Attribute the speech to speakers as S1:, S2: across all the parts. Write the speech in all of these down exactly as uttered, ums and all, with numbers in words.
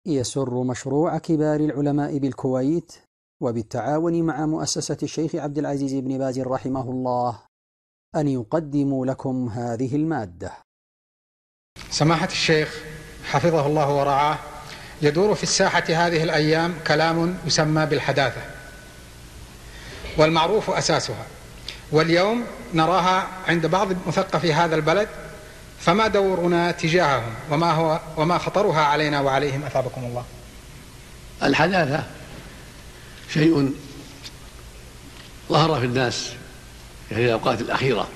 S1: يسر مشروع كبار العلماء بالكويت وبالتعاون مع مؤسسة الشيخ عبد العزيز بن باز رحمه الله أن يقدموا لكم هذه المادة.
S2: سماحة الشيخ حفظه الله ورعاه، يدور في الساحة هذه الأيام كلام يسمى بالحداثة، والمعروف أساسها، واليوم نراها عند بعض مثقفي هذا البلد، فما دورنا تجاههم وما هو وما خطرها علينا وعليهم أثابكم الله؟
S3: الحداثة شيء ظهر في الناس في هذه الأوقات الأخيرة،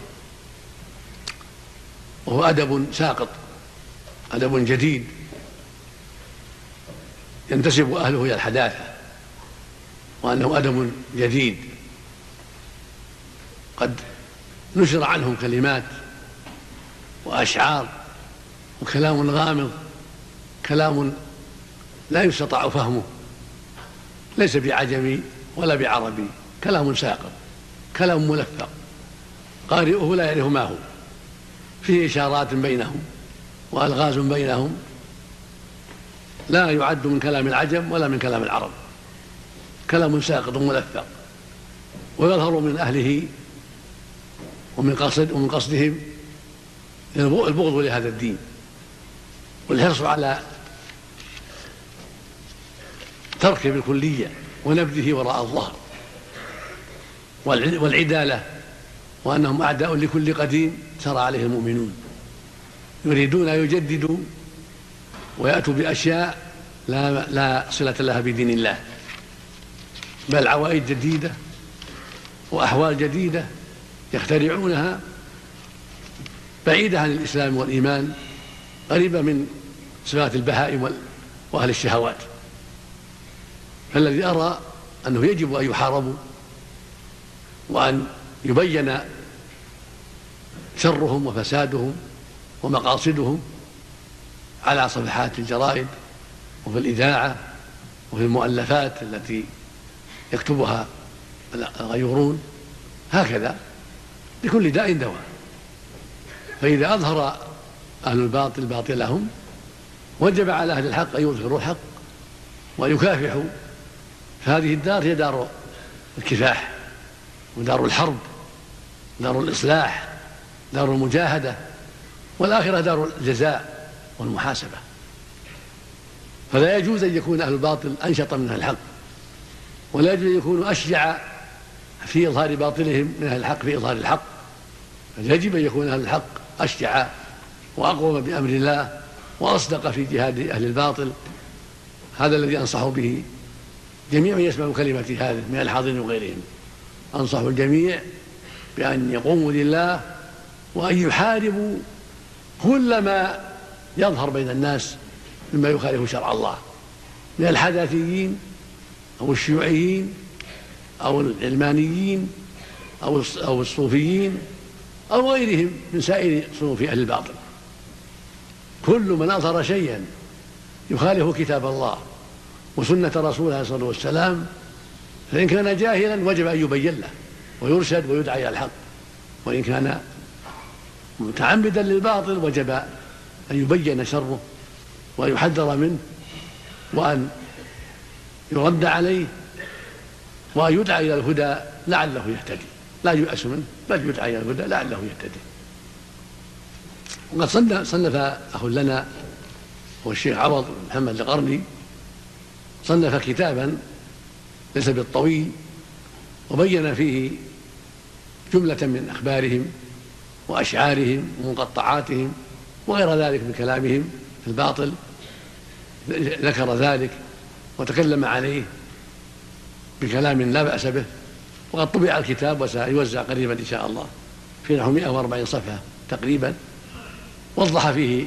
S3: وهو أدب ساقط، أدب جديد ينتسب أهله إلى الحداثة، وأنه أدب جديد قد نشر عنهم كلمات وأشعار وكلام غامض، كلام لا يستطاع فهمه، ليس بعجمي ولا بعربي، كلام ساقط، كلام ملفق، قارئه لا يعرف ما هو، فيه إشارات بينهم وألغاز بينهم، لا يعد من كلام العجم ولا من كلام العرب، كلام ساقط ملفق، ويظهر من أهله ومن قصد ومن قصدهم البغض لهذا الدين والحرص على تركه بالكلية ونبذه وراء الظهر والعدالة، وأنهم أعداء لكل قديم سرى عليه المؤمنون، يريدون أن يجددوا ويأتوا بأشياء لا, لا صلة لها بدين الله، بل عوائد جديدة وأحوال جديدة يخترعونها بعيدة عن الإسلام والإيمان، قريبة من صفات البهائم وأهل الشهوات. فالذي أرى أنه يجب أن يحاربوا وأن يبين شرهم وفسادهم ومقاصدهم على صفحات الجرائد وفي الإذاعة وفي المؤلفات التي يكتبها الغيورون، هكذا لكل داء دواء. فإذا أظهر أهل الباطل باطلهم وجب على أهل الحق أن يظهروا الحق وأن يكافحوا، فهذه الدار هي دار الكفاح ودار الحرب، دار الإصلاح، دار المجاهدة، والآخرة دار الجزاء والمحاسبة. فلا يجوز أن يكون أهل الباطل أنشط من أهل الحق، ولا يجوز أن يكونوا أشجع في إظهار باطلهم من أهل الحق في إظهار الحق، يجب أن يكون أهل الحق أشجع وأقوم بأمر الله وأصدق في جهاد أهل الباطل. هذا الذي أنصح به جميع من يسمع كلمتي هذه من الحاضرين وغيرهم، أنصح الجميع بأن يقوموا لله وأن يحاربوا كل ما يظهر بين الناس مما يخالف شرع الله من الحداثيين أو الشيوعيين أو العلمانيين أو الصوفيين أو غيرهم من سائر صنوف أهل الباطل. كل من أظهر شيئا يخالف كتاب الله وسنة رسوله عليه الصلاة والسلام، فإن كان جاهلا وجب أن يبين له ويرشد ويدعى إلى الحق، وإن كان متعمدا للباطل وجب أن يبين شره وأن يحذر منه وأن يرد عليه وأن يدعى إلى الهدى لعله يهتدي، لا ييأس منه بل يدعى إلى الهدى لعله يهتدي. وقد صنف أخ لنا هو الشيخ عوض محمد القرني، صنف كتابا ليس بالطويل وبين فيه جملة من أخبارهم وأشعارهم ومقطعاتهم وغير ذلك من كلامهم في الباطل، ذكر ذلك وتكلم عليه بكلام لا بأس به. وقد طبع الكتاب وسيوزع قريبا إن شاء الله في نحو مئة وأربعين صفحة تقريبا، وضح فيه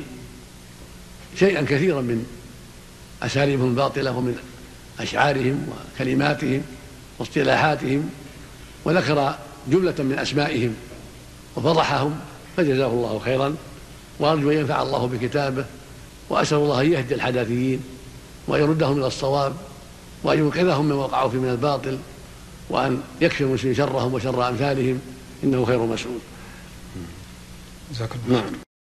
S3: شيئا كثيرا من أساليبهم الباطلة ومن أشعارهم وكلماتهم واصطلاحاتهم، وذكر جملة من أسمائهم وفضحهم، فجزاه الله خيرا، وأرجو أن ينفع الله بكتابه، وأسأل الله أن يهدي الحداثيين وأن يردهم إلى الصواب وأن ينقذهم من وقعوا فيه من الباطل، وأن يكفي المسلمين شرهم وشر أمثالهم، إنه خير مسؤول.
S2: جزاكم الله.
S3: نعم.